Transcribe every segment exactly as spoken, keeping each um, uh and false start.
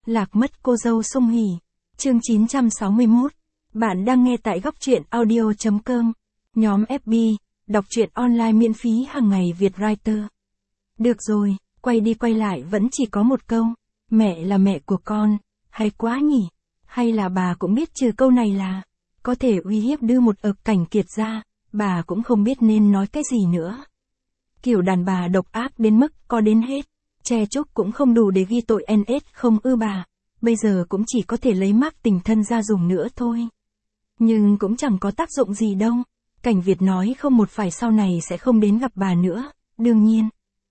Lạc mất cô dâu Sung Hỉ. Chương chín trăm sáu mươi mốt. Bạn đang nghe tại góc truyện audio chấm com. Nhóm ép bê, đọc truyện online miễn phí hàng ngày Việt Writer. Được rồi, quay đi quay lại vẫn chỉ có một câu. Mẹ là mẹ của con, hay quá nhỉ? Hay là bà cũng biết trừ câu này là có thể uy hiếp đưa một ực Cảnh Kiệt ra, bà cũng không biết nên nói cái gì nữa. Kiểu đàn bà độc ác đến mức có đến hết, che chúc cũng không đủ để ghi tội en ét không ư bà, bây giờ cũng chỉ có thể lấy mác tình thân ra dùng nữa thôi. Nhưng cũng chẳng có tác dụng gì đâu, Cảnh Việt nói không một phải sau này sẽ không đến gặp bà nữa, đương nhiên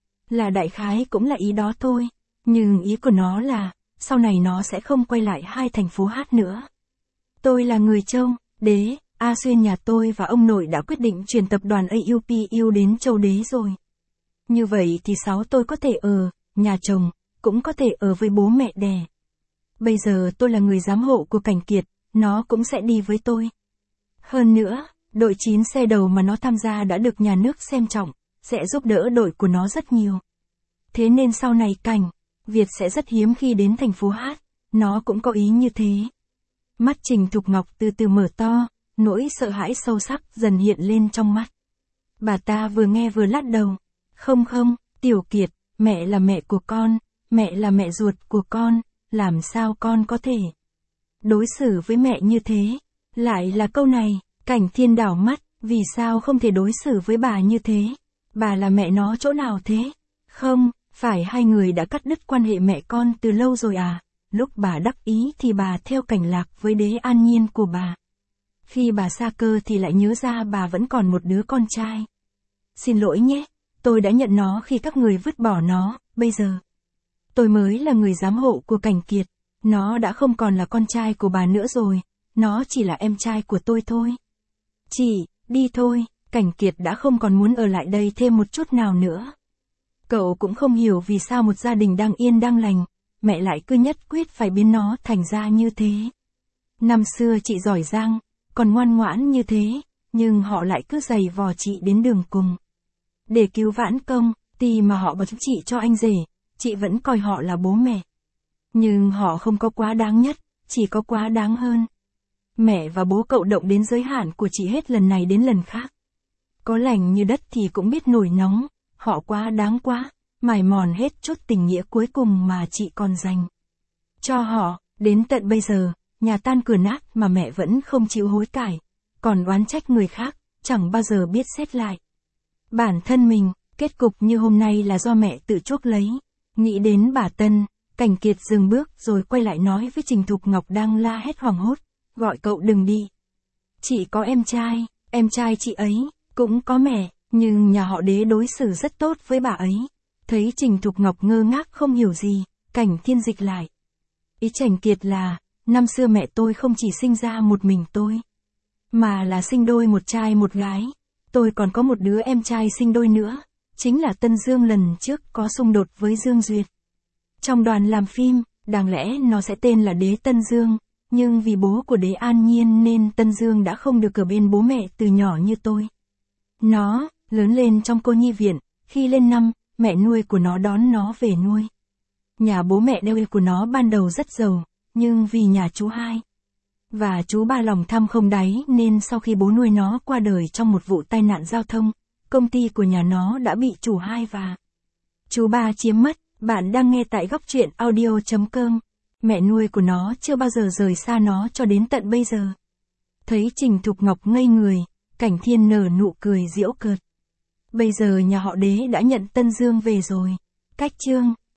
là đại khái cũng là ý đó thôi, nhưng ý của nó là, sau này nó sẽ không quay lại hai thành phố hát nữa. Tôi là người Châu, Đế, A Xuyên nhà tôi và ông nội đã quyết định chuyển tập đoàn a u pê u đến Châu Đế rồi. Như vậy thì sáu tôi có thể ở nhà chồng, cũng có thể ở với bố mẹ đẻ. Bây giờ tôi là người giám hộ của Cảnh Kiệt, nó cũng sẽ đi với tôi. Hơn nữa, đội chín xe đầu mà nó tham gia đã được nhà nước xem trọng, sẽ giúp đỡ đội của nó rất nhiều. Thế nên sau này Cảnh Việt sẽ rất hiếm khi đến thành phố hát, nó cũng có ý như thế. Mắt Trình Thục Ngọc từ từ mở to, nỗi sợ hãi sâu sắc dần hiện lên trong mắt. Bà ta vừa nghe vừa lắc đầu. Không không, Tiểu Kiệt, mẹ là mẹ của con, mẹ là mẹ ruột của con, làm sao con có thể đối xử với mẹ như thế? Lại là câu này, Cảnh Thiên đảo mắt, vì sao không thể đối xử với bà như thế? Bà là mẹ nó chỗ nào thế? Không, phải hai người đã cắt đứt quan hệ mẹ con từ lâu rồi à? Lúc bà đắc ý thì bà theo Cảnh Lạc với Đế An Nhiên của bà. Khi bà xa cơ thì lại nhớ ra bà vẫn còn một đứa con trai. Xin lỗi nhé, tôi đã nhận nó khi các người vứt bỏ nó, bây giờ tôi mới là người giám hộ của Cảnh Kiệt. Nó đã không còn là con trai của bà nữa rồi, nó chỉ là em trai của tôi thôi. Chị, đi thôi, Cảnh Kiệt đã không còn muốn ở lại đây thêm một chút nào nữa. Cậu cũng không hiểu vì sao một gia đình đang yên đang lành, mẹ lại cứ nhất quyết phải biến nó thành ra như thế. Năm xưa chị giỏi giang, còn ngoan ngoãn như thế, nhưng họ lại cứ giày vò chị đến đường cùng. Để cứu vãn công ty mà họ bảo chị cho anh rể, chị vẫn coi họ là bố mẹ. Nhưng họ không có quá đáng nhất, chỉ có quá đáng hơn. Mẹ và bố cậu động đến giới hạn của chị hết lần này đến lần khác. Có lành như đất thì cũng biết nổi nóng, họ quá đáng quá, mài mòn hết chút tình nghĩa cuối cùng mà chị còn dành cho họ. Đến tận bây giờ, nhà tan cửa nát mà mẹ vẫn không chịu hối cải, còn oán trách người khác, chẳng bao giờ biết xét lại bản thân mình. Kết cục như hôm nay là do mẹ tự chuốc lấy. Nghĩ đến bà Tân, Cảnh Kiệt dừng bước rồi quay lại nói với Trình Thục Ngọc đang la hét hoảng hốt, gọi cậu đừng đi. Chị có em trai, em trai chị ấy cũng có mẹ, nhưng nhà họ Đế đối xử rất tốt với bà ấy. Thấy Trình Thục Ngọc ngơ ngác không hiểu gì, Cảnh Thiên dịch lại. Ý Cảnh Kiệt là, năm xưa mẹ tôi không chỉ sinh ra một mình tôi, mà là sinh đôi một trai một gái. Tôi còn có một đứa em trai sinh đôi nữa, chính là Tân Dương lần trước có xung đột với Dương Duyệt. Trong đoàn làm phim, đáng lẽ nó sẽ tên là Đế Tân Dương, nhưng vì bố của Đế An Nhiên nên Tân Dương đã không được ở bên bố mẹ từ nhỏ như tôi. Nó lớn lên trong cô nhi viện, khi lên năm, mẹ nuôi của nó đón nó về nuôi. Nhà bố mẹ đeo của nó ban đầu rất giàu, nhưng vì nhà chú hai và chú ba lòng tham không đáy nên sau khi bố nuôi nó qua đời trong một vụ tai nạn giao thông, công ty của nhà nó đã bị chủ hai và chú ba chiếm mất. Bạn đang nghe tại góc truyện audio chấm com. Mẹ nuôi của nó chưa bao giờ rời xa nó cho đến tận bây giờ. Thấy Trình Thục Ngọc ngây người, Cảnh Thiên nở nụ cười giễu cợt. Bây giờ nhà họ Đế đã nhận Tân Dương về rồi. Cách chương